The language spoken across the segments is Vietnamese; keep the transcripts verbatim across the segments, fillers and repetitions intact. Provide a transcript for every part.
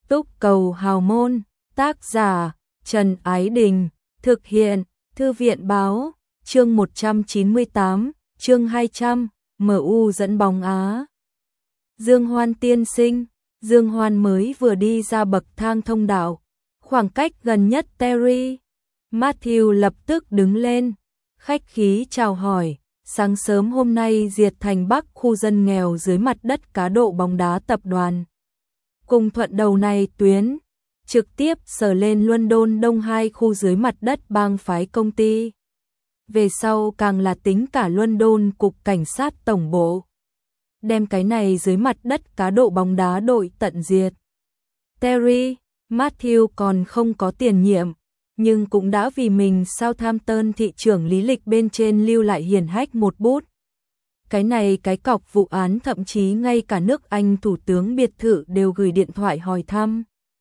Túc Cầu Hào Môn, tác giả Trần Ái Đình, thực hiện Thư viện Báo, chương một trăm chín mươi tám, chương hai trăm, em u dẫn bóng Á. Dương Hoan tiên sinh, Dương Hoan mới vừa đi ra bậc thang thông đạo, khoảng cách gần nhất Terry. Matthew lập tức đứng lên, khách khí chào hỏi, sáng sớm hôm nay Diệt Thành Bắc khu dân nghèo dưới mặt đất cá độ bóng đá tập đoàn. Cùng thuận đầu này tuyến, trực tiếp sở lên London Đông hai khu dưới mặt đất bang phái công ty. Về sau càng là tính cả London cục cảnh sát tổng bộ. Đem cái này dưới mặt đất cá độ bóng đá đội tận diệt. Terry, Matthew còn không có tiền nhiệm, nhưng cũng đã vì mình Southampton thị trưởng lý lịch bên trên lưu lại hiển hách một bút. Cái này cái cọc vụ án thậm chí ngay cả nước Anh thủ tướng biệt thự đều gửi điện thoại hỏi thăm.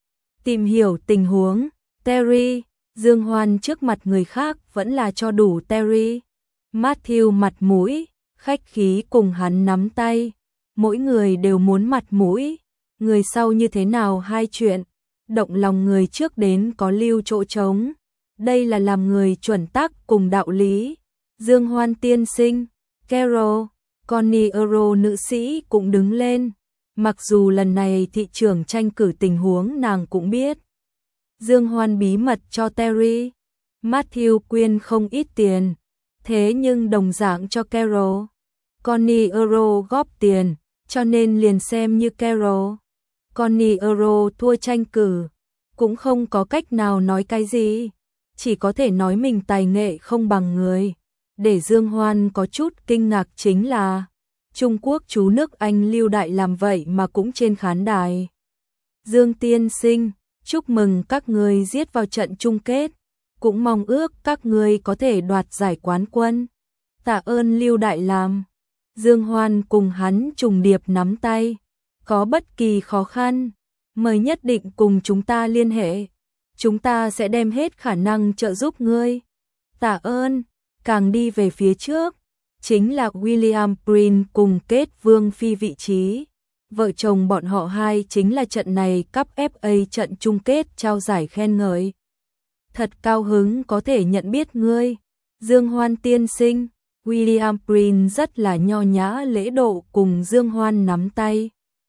Tìm hiểu tình huống, Terry, Dương Hoan trước mặt người khác vẫn là cho đủ Terry. Matthew mặt mũi, khách khí cùng hắn nắm tay, mỗi người đều muốn mặt mũi, người sau như thế nào hai chuyện, động lòng người trước đến có lưu chỗ trống, đây là làm người chuẩn tắc cùng đạo lý. Dương Hoan tiên sinh, Carol, Connie Euro nữ sĩ cũng đứng lên, mặc dù lần này thị trường tranh cử tình huống nàng cũng biết. Dương Hoan bí mật cho Terry, Matthew quyên không ít tiền, thế nhưng đồng dạng cho Carol. Connie Euro góp tiền, cho nên liền xem như Carol. Connie Euro thua tranh cử, cũng không có cách nào nói cái gì, chỉ có thể nói mình tài nghệ không bằng người. Để Dương Hoan có chút kinh ngạc chính là Trung Quốc chú nước Anh Lưu Đại làm vậy mà cũng trên khán đài. Dương tiên sinh, chúc mừng các ngươi giết vào trận chung kết, cũng mong ước các ngươi có thể đoạt giải quán quân. Tạ ơn Lưu Đại làm. Dương Hoan cùng hắn trùng điệp nắm tay, có bất kỳ khó khăn, mời nhất định cùng chúng ta liên hệ, chúng ta sẽ đem hết khả năng trợ giúp ngươi. Tạ ơn. Càng đi về phía trước, chính là William Prince cùng Kết Vương Phi vị trí. Vợ chồng bọn họ hai chính là trận này cúp ép a trận chung kết trao giải khen ngợi. Thật cao hứng có thể nhận biết ngươi, Dương Hoan tiên sinh. William Prince rất là nho nhã lễ độ cùng Dương Hoan nắm tay.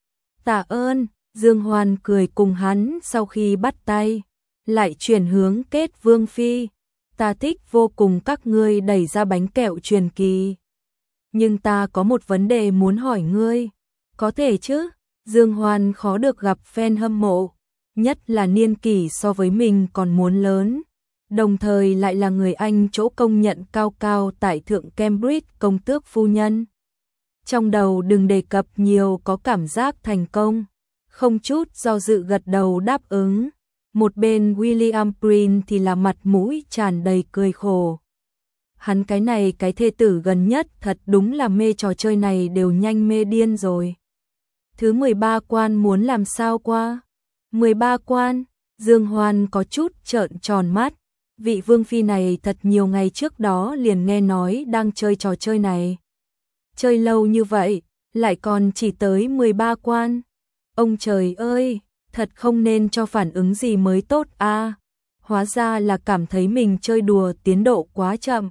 Tạ ơn, Dương Hoan cười cùng hắn sau khi bắt tay, lại chuyển hướng Kết Vương Phi. Ta thích vô cùng các ngươi đẩy ra bánh kẹo truyền kỳ. Nhưng ta có một vấn đề muốn hỏi ngươi. Có thể chứ? Dương Hoan khó được gặp fan hâm mộ, nhất là niên kỷ so với mình còn muốn lớn, đồng thời lại là người Anh chỗ công nhận cao cao tại thượng Cambridge công tước phu nhân. Trong đầu đừng đề cập nhiều có cảm giác thành công, không chút do dự gật đầu đáp ứng. Một bên William Prince thì là mặt mũi tràn đầy cười khổ. Hắn cái này cái thê tử gần nhất thật đúng là mê trò chơi này đều nhanh mê điên rồi. Thứ mười ba quan muốn làm sao qua? mười ba quan, Dương Hoan có chút trợn tròn mắt. Vị vương phi này thật nhiều ngày trước đó liền nghe nói đang chơi trò chơi này. Chơi lâu như vậy, lại còn chỉ tới mười ba quan. Ông trời ơi! Thật không nên cho phản ứng gì mới tốt a. À, hóa ra là cảm thấy mình chơi đùa tiến độ quá chậm.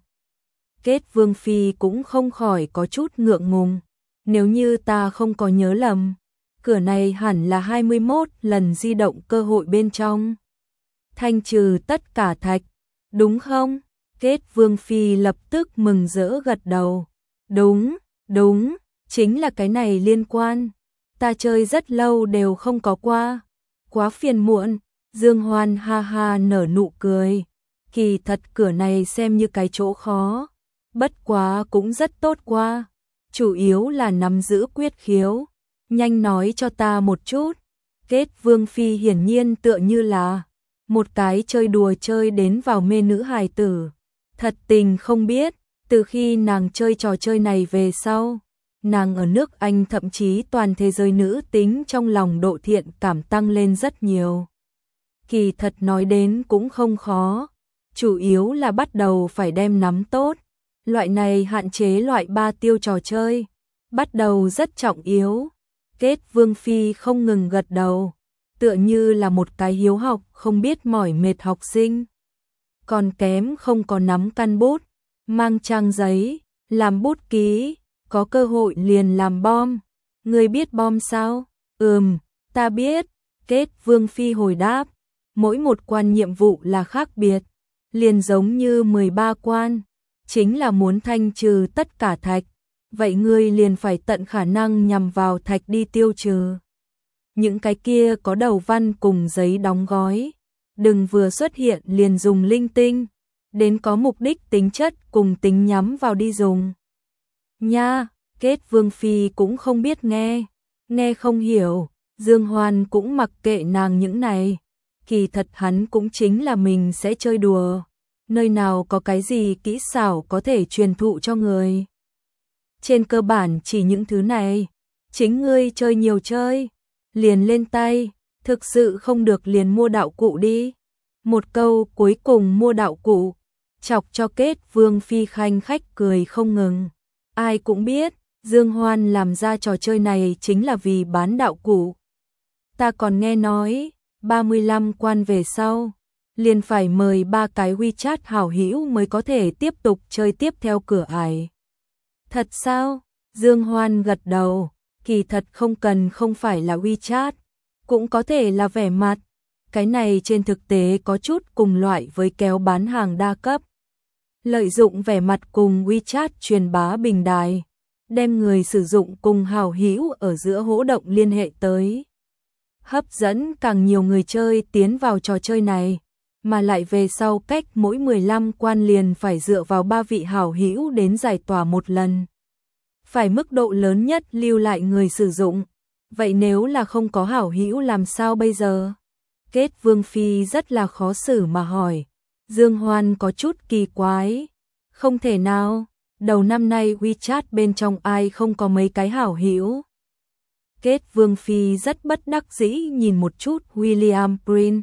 Kết Vương Phi cũng không khỏi có chút ngượng ngùng. Nếu như ta không có nhớ lầm, cửa này hẳn là hai mươi mốt lần di động cơ hội bên trong. Thanh trừ tất cả thạch, đúng không? Kết Vương Phi lập tức mừng rỡ gật đầu. Đúng, đúng, chính là cái này liên quan. Ta chơi rất lâu đều không có qua. Quá phiền muộn, Dương Hoan ha ha nở nụ cười. Kỳ thật cửa này xem như cái chỗ khó, bất quá cũng rất tốt qua. Chủ yếu là nắm giữ quyết khiếu. Nhanh nói cho ta một chút. Kết Vương Phi hiển nhiên tựa như là một cái chơi đùa chơi đến vào mê nữ hài tử. Thật tình không biết, từ khi nàng chơi trò chơi này về sau, nàng ở nước Anh thậm chí toàn thế giới nữ tính trong lòng độ thiện cảm tăng lên rất nhiều. Kỳ thật nói đến cũng không khó, chủ yếu là bắt đầu phải đem nắm tốt. Loại này hạn chế loại ba tiêu trò chơi, bắt đầu rất trọng yếu. Kết Vương Phi không ngừng gật đầu. tựa như là một cái hiếu học không biết mỏi mệt học sinh. Còn kém không có nắm căn bút, mang trang giấy, làm bút ký, có cơ hội liền làm bom. Ngươi biết bom sao? Ừm, ta biết. Kết Vương Phi hồi đáp, mỗi một quan nhiệm vụ là khác biệt, liền giống như mười ba quan, chính là muốn thanh trừ tất cả thạch, vậy ngươi liền phải tận khả năng nhằm vào thạch đi tiêu trừ. Những cái kia có đầu văn cùng giấy đóng gói, đừng vừa xuất hiện liền dùng linh tinh, đến có mục đích tính chất cùng tính nhắm vào đi dùng. Nha, Kết Vương Phi cũng không biết nghe, nghe không hiểu, Dương Hoan cũng mặc kệ nàng những này, kỳ thật hắn cũng chính là mình sẽ chơi đùa, nơi nào có cái gì kỹ xảo có thể truyền thụ cho người. Trên cơ bản chỉ những thứ này, chính ngươi chơi nhiều chơi, liền lên tay, thực sự không được liền mua đạo cụ đi. Một câu cuối cùng mua đạo cụ, chọc cho Kết Vương Phi khanh khách cười không ngừng. Ai cũng biết, Dương Hoan làm ra trò chơi này chính là vì bán đạo cụ. Ta còn nghe nói, ba mươi lăm quan về sau, liền phải mời ba cái WeChat hảo hữu mới có thể tiếp tục chơi tiếp theo cửa ải. Thật sao? Dương Hoan gật đầu, kỳ thật không cần không phải là WeChat, cũng có thể là vẻ mặt. Cái này trên thực tế có chút cùng loại với kéo bán hàng đa cấp. Lợi dụng vẻ mặt cùng WeChat truyền bá bình đài, đem người sử dụng cùng hảo hữu ở giữa hỗ động liên hệ tới. Hấp dẫn càng nhiều người chơi tiến vào trò chơi này, mà lại về sau cách mỗi mười lăm quan liền phải dựa vào ba vị hảo hữu đến giải tỏa một lần. Phải mức độ lớn nhất lưu lại người sử dụng. Vậy nếu là không có hảo hữu làm sao bây giờ? Kết Vương Phi rất là khó xử mà hỏi. Dương Hoan có chút kỳ quái. Không thể nào, đầu năm nay WeChat bên trong ai không có mấy cái hảo hữu. Kết Vương Phi rất bất đắc dĩ nhìn một chút William Prince.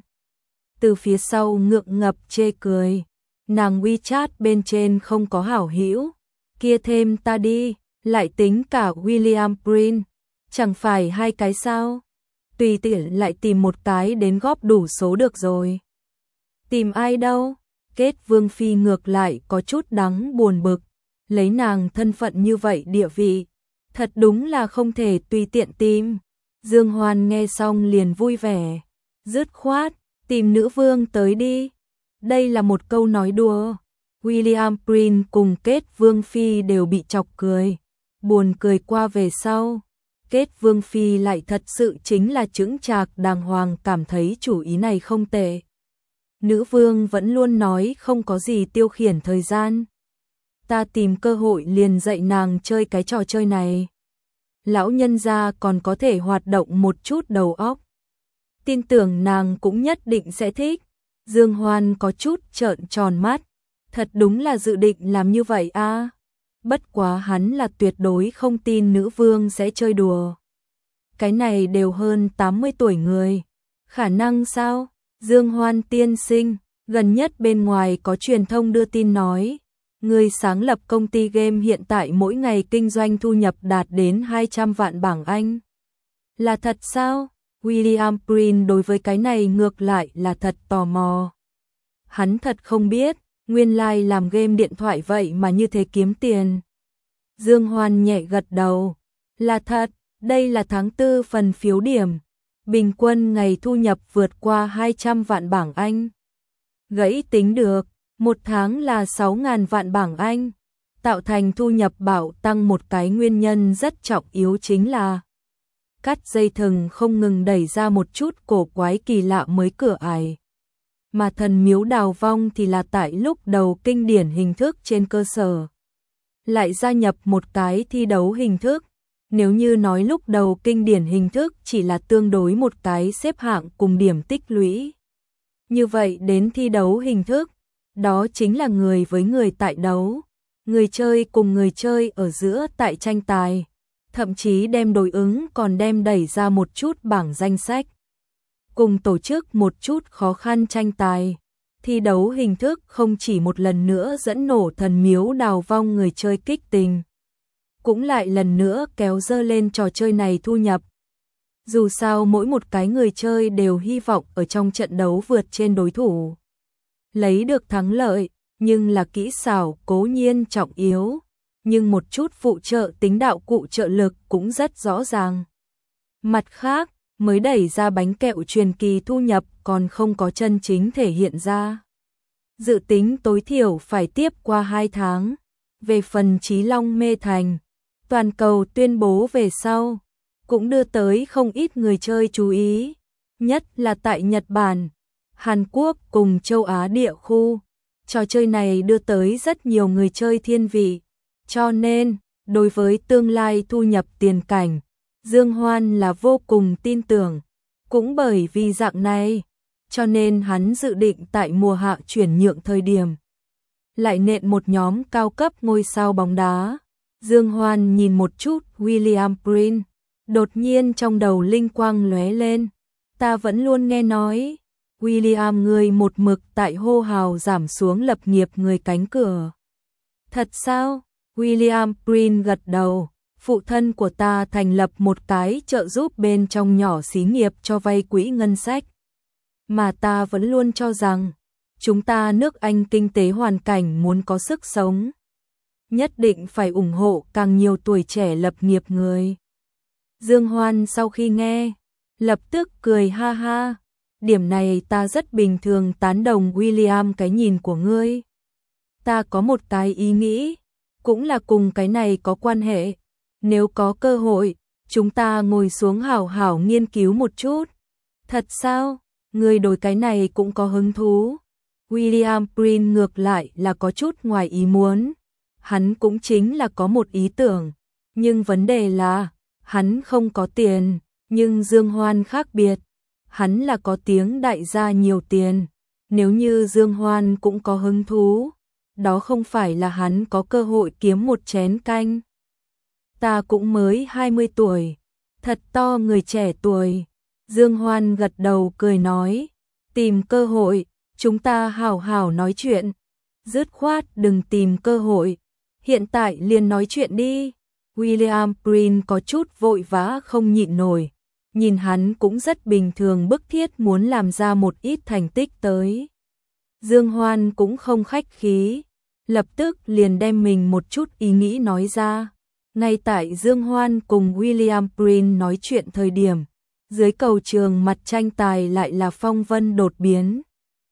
Từ phía sau ngượng ngập chê cười. Nàng WeChat bên trên không có hảo hữu. Kia thêm ta đi, lại tính cả William Prince. Chẳng phải hai cái sao? Tùy tiện lại tìm một cái đến góp đủ số được rồi. Tìm ai đâu? Kết Vương Phi ngược lại có chút đắng buồn bực. Lấy nàng thân phận như vậy địa vị, thật đúng là không thể tùy tiện tìm. Dương Hoan nghe xong liền vui vẻ. Dứt khoát, tìm nữ vương tới đi. Đây là một câu nói đùa. William Prince cùng Kết Vương Phi đều bị chọc cười. Buồn cười qua về sau. Kết Vương Phi lại thật sự chính là chững chạc đàng hoàng cảm thấy chủ ý này không tệ. Nữ vương vẫn luôn nói không có gì tiêu khiển thời gian. Ta tìm cơ hội liền dạy nàng chơi cái trò chơi này. Lão nhân gia còn có thể hoạt động một chút đầu óc. Tin tưởng nàng cũng nhất định sẽ thích. Dương Hoan có chút trợn tròn mắt. Thật đúng là dự định làm như vậy a. À? Bất quá hắn là tuyệt đối không tin nữ vương sẽ chơi đùa. Cái này đều hơn tám mươi tuổi người. Khả năng sao? Dương Hoan tiên sinh, gần nhất bên ngoài có truyền thông đưa tin nói, người sáng lập công ty game hiện tại mỗi ngày kinh doanh thu nhập đạt đến hai trăm vạn bảng Anh. Là thật sao? William Prince đối với cái này ngược lại là thật tò mò. Hắn thật không biết, nguyên lai like làm game điện thoại vậy mà như thế kiếm tiền. Dương Hoan nhẹ gật đầu. Là thật, đây là tháng tư phần phiếu điểm. Bình quân ngày thu nhập vượt qua hai trăm vạn bảng Anh. Gãy tính được, một tháng là sáu nghìn vạn bảng Anh. Tạo thành thu nhập bảo tăng một cái nguyên nhân rất trọng yếu chính là cắt dây thừng không ngừng đẩy ra một chút cổ quái kỳ lạ mới cửa ải. Mà thần miếu đào vong thì là tại lúc đầu kinh điển hình thức trên cơ sở. Lại gia nhập một cái thi đấu hình thức. Nếu như nói lúc đầu kinh điển hình thức chỉ là tương đối một cái xếp hạng cùng điểm tích lũy. Như vậy đến thi đấu hình thức, đó chính là người với người tại đấu. Người chơi cùng người chơi ở giữa tại tranh tài. Thậm chí đem đối ứng còn đem đẩy ra một chút bảng danh sách. Cùng tổ chức một chút khó khăn tranh tài. Thi đấu hình thức không chỉ một lần nữa dẫn nổ thần miếu đào vong người chơi kích tình. Cũng lại lần nữa kéo dơ lên trò chơi này thu nhập. Dù sao mỗi một cái người chơi đều hy vọng ở trong trận đấu vượt trên đối thủ, lấy được thắng lợi, nhưng là kỹ xảo cố nhiên trọng yếu, nhưng một chút phụ trợ tính đạo cụ trợ lực cũng rất rõ ràng. Mặt khác, mới đẩy ra bánh kẹo truyền kỳ thu nhập còn không có chân chính thể hiện ra. Dự tính tối thiểu phải tiếp qua hai tháng. Về phần Chí Long Mê Thành, toàn cầu tuyên bố về sau, cũng đưa tới không ít người chơi chú ý, nhất là tại Nhật Bản, Hàn Quốc cùng châu Á địa khu. Trò chơi này đưa tới rất nhiều người chơi thiên vị, cho nên, đối với tương lai thu nhập tiền cảnh, Dương Hoan là vô cùng tin tưởng. Cũng bởi vì dạng này, cho nên hắn dự định tại mùa hạ chuyển nhượng thời điểm lại nện một nhóm cao cấp ngôi sao bóng đá. Dương Hoan nhìn một chút William Prince, đột nhiên trong đầu linh quang lóe lên. Ta vẫn luôn nghe nói, William người một mực tại hô hào giảm xuống lập nghiệp người cánh cửa. Thật sao? William Prince gật đầu. Phụ thân của ta thành lập một cái trợ giúp bên trong nhỏ xí nghiệp cho vay quỹ ngân sách. Mà ta vẫn luôn cho rằng, chúng ta nước Anh kinh tế hoàn cảnh muốn có sức sống, nhất định phải ủng hộ càng nhiều tuổi trẻ lập nghiệp người. Dương Hoan sau khi nghe, lập tức cười ha ha. Điểm này ta rất bình thường tán đồng William cái nhìn của ngươi. Ta có một cái ý nghĩ, cũng là cùng cái này có quan hệ. Nếu có cơ hội, chúng ta ngồi xuống hảo hảo nghiên cứu một chút. Thật sao? Người đối cái này cũng có hứng thú. William Prince ngược lại là có chút ngoài ý muốn. Hắn cũng chính là có một ý tưởng. Nhưng vấn đề là, hắn không có tiền. Nhưng Dương Hoan khác biệt. Hắn là có tiếng đại gia nhiều tiền. Nếu như Dương Hoan cũng có hứng thú, đó không phải là hắn có cơ hội kiếm một chén canh. Ta cũng mới hai mươi tuổi, thật to người trẻ tuổi. Dương Hoan gật đầu cười nói, tìm cơ hội, chúng ta hảo hảo nói chuyện. Dứt khoát đừng tìm cơ hội, hiện tại liền nói chuyện đi. William Prince có chút vội vã không nhịn nổi, nhìn hắn cũng rất bình thường bức thiết muốn làm ra một ít thành tích tới. Dương Hoan cũng không khách khí, lập tức liền đem mình một chút ý nghĩ nói ra. Ngay tại Dương Hoan cùng William Prince nói chuyện thời điểm, dưới cầu trường mặt tranh tài lại là phong vân đột biến.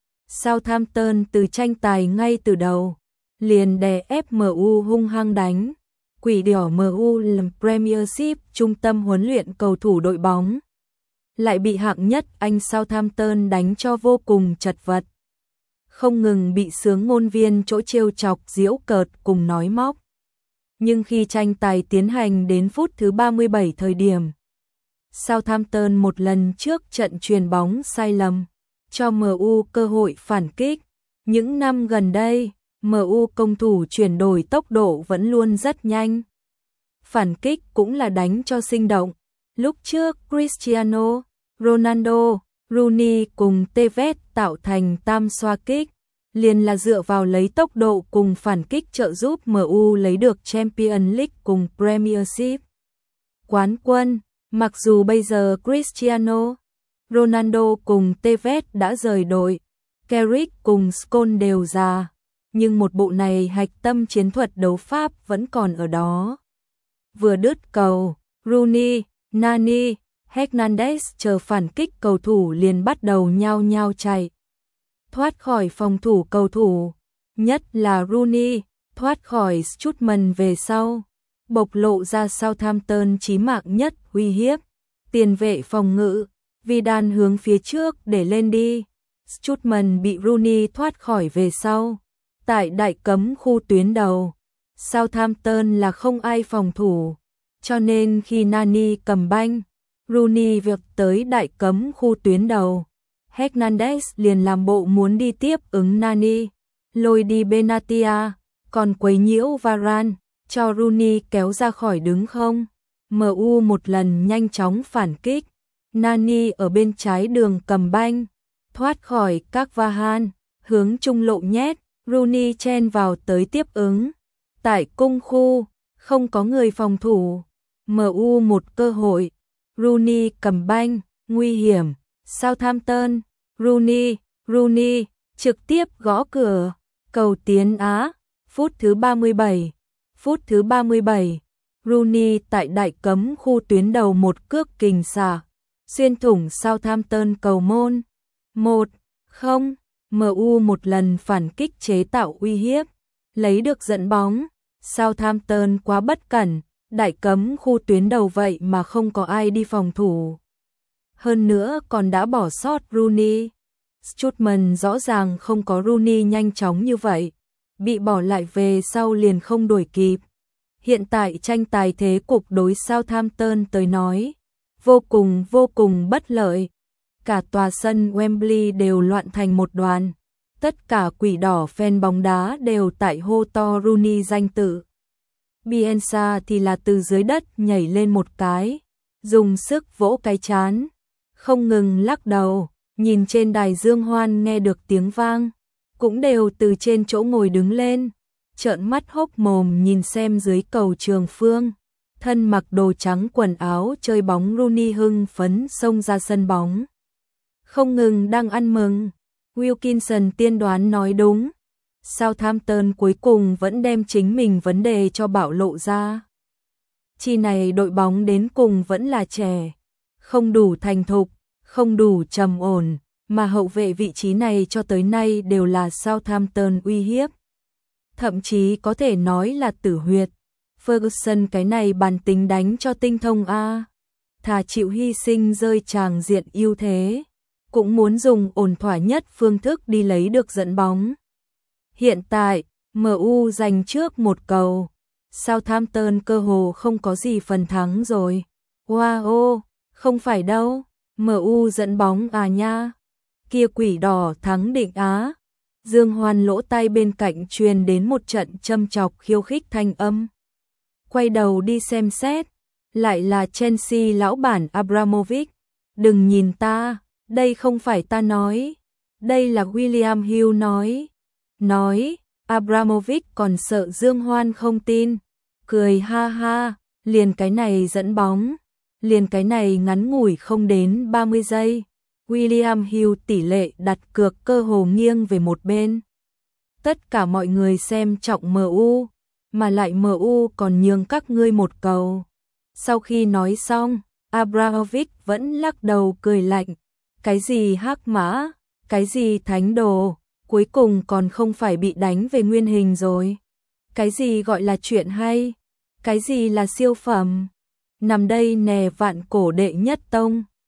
Southampton từ tranh tài ngay từ đầu, liền đè ép em u hung hăng đánh. Quỷ đỏ em u làm Premiership trung tâm huấn luyện cầu thủ đội bóng, lại bị hạng nhất Anh Southampton đánh cho vô cùng chật vật. Không ngừng bị xướng ngôn viên chỗ trêu chọc giễu cợt cùng nói móc. Nhưng khi tranh tài tiến hành đến phút thứ ba mươi bảy thời điểm, Southampton một lần trước trận chuyền bóng sai lầm, cho em u cơ hội phản kích. Những năm gần đây, em u công thủ chuyển đổi tốc độ vẫn luôn rất nhanh. Phản kích cũng là đánh cho sinh động. Lúc trước Cristiano Ronaldo, Rooney cùng Tevez tạo thành tam xoa kích, liền là dựa vào lấy tốc độ cùng phản kích trợ giúp em u lấy được Champions League cùng Premiership quán quân. Mặc dù bây giờ Cristiano Ronaldo cùng Tevez đã rời đội, Carrick cùng Scholes đều già, nhưng một bộ này hạch tâm chiến thuật đấu pháp vẫn còn ở đó. Vừa đứt cầu, Rooney, Nani, Hernandez chờ phản kích cầu thủ liền bắt đầu nhao nhao chạy, thoát khỏi phòng thủ cầu thủ, nhất là Rooney, thoát khỏi Strootman về sau, bộc lộ ra Southampton chí mạng nhất uy hiếp. Tiền vệ phòng ngự, Vidal hướng phía trước để lên đi, Strootman bị Rooney thoát khỏi về sau. Tại đại cấm khu tuyến đầu, Southampton là không ai phòng thủ, cho nên khi Nani cầm banh, Rooney vượt tới đại cấm khu tuyến đầu, Hernandez liền làm bộ muốn đi tiếp ứng Nani, lôi đi Benatia, còn quấy nhiễu Varane, cho Rooney kéo ra khỏi đứng không. em u một lần nhanh chóng phản kích, Nani ở bên trái đường cầm banh, thoát khỏi các Vahan, hướng trung lộ nhét, Rooney chen vào tới tiếp ứng. Tại cung khu, không có người phòng thủ, em u một cơ hội, Rooney cầm banh, nguy hiểm, Southampton, Rooney, Rooney, trực tiếp gõ cửa, cầu tiến Á, phút thứ ba mươi bảy, phút thứ ba mươi bảy, Rooney tại đại cấm khu tuyến đầu một cước kình xả, xuyên thủng Southampton cầu môn, một không, em u một lần phản kích chế tạo uy hiếp, lấy được dẫn bóng, Southampton quá bất cẩn, đại cấm khu tuyến đầu vậy mà không có ai đi phòng thủ. Hơn nữa còn đã bỏ sót Rooney. Strootman rõ ràng không có Rooney nhanh chóng như vậy, bị bỏ lại về sau liền không đuổi kịp. Hiện tại tranh tài thế cục đối Southampton tới nói, vô cùng vô cùng bất lợi. Cả tòa sân Wembley đều loạn thành một đoàn. Tất cả quỷ đỏ fan bóng đá đều tại hô to Rooney danh tự. Bielsa thì là từ dưới đất nhảy lên một cái, dùng sức vỗ cái chán, không ngừng lắc đầu, nhìn trên đài dương hoan nghe được tiếng vang, cũng đều từ trên chỗ ngồi đứng lên, trợn mắt hốc mồm nhìn xem dưới cầu Trường Phương, thân mặc đồ trắng quần áo chơi bóng Rooney hưng phấn xông ra sân bóng. Không ngừng đang ăn mừng, Wilkinson tiên đoán nói đúng. Southampton cuối cùng vẫn đem chính mình vấn đề cho bạo lộ ra. Chi này đội bóng đến cùng vẫn là trẻ, không đủ thành thục, không đủ trầm ổn, mà hậu vệ vị trí này cho tới nay đều là Southampton uy hiếp. Thậm chí có thể nói là tử huyệt. Ferguson cái này bản tính đánh cho tinh thông a, thà chịu hy sinh rơi tràng diện ưu thế, cũng muốn dùng ổn thỏa nhất phương thức đi lấy được dẫn bóng. Hiện tại, em u giành trước một cầu, Southampton cơ hồ không có gì phần thắng rồi. Wow, không phải đâu, em u dẫn bóng à nha. Kia quỷ đỏ thắng định Á. Dương Hoan lỗ tai bên cạnh truyền đến một trận châm chọc khiêu khích thanh âm. Quay đầu đi xem xét, lại là Chelsea lão bản Abramovich. Đừng nhìn ta, đây không phải ta nói, đây là William Hill nói. Nói, Abramovich còn sợ Dương Hoan không tin, cười ha ha, liền cái này dẫn bóng, liền cái này ngắn ngủi không đến ba mươi giây. William Hill tỷ lệ đặt cược cơ hồ nghiêng về một bên. Tất cả mọi người xem trọng em u, mà lại em u còn nhường các ngươi một cầu. Sau khi nói xong, Abramovich vẫn lắc đầu cười lạnh. Cái gì hắc mã, cái gì thánh đồ, cuối cùng còn không phải bị đánh về nguyên hình rồi. Cái gì gọi là chuyện hay, cái gì là siêu phẩm. Nằm đây nè vạn cổ đệ nhất tông.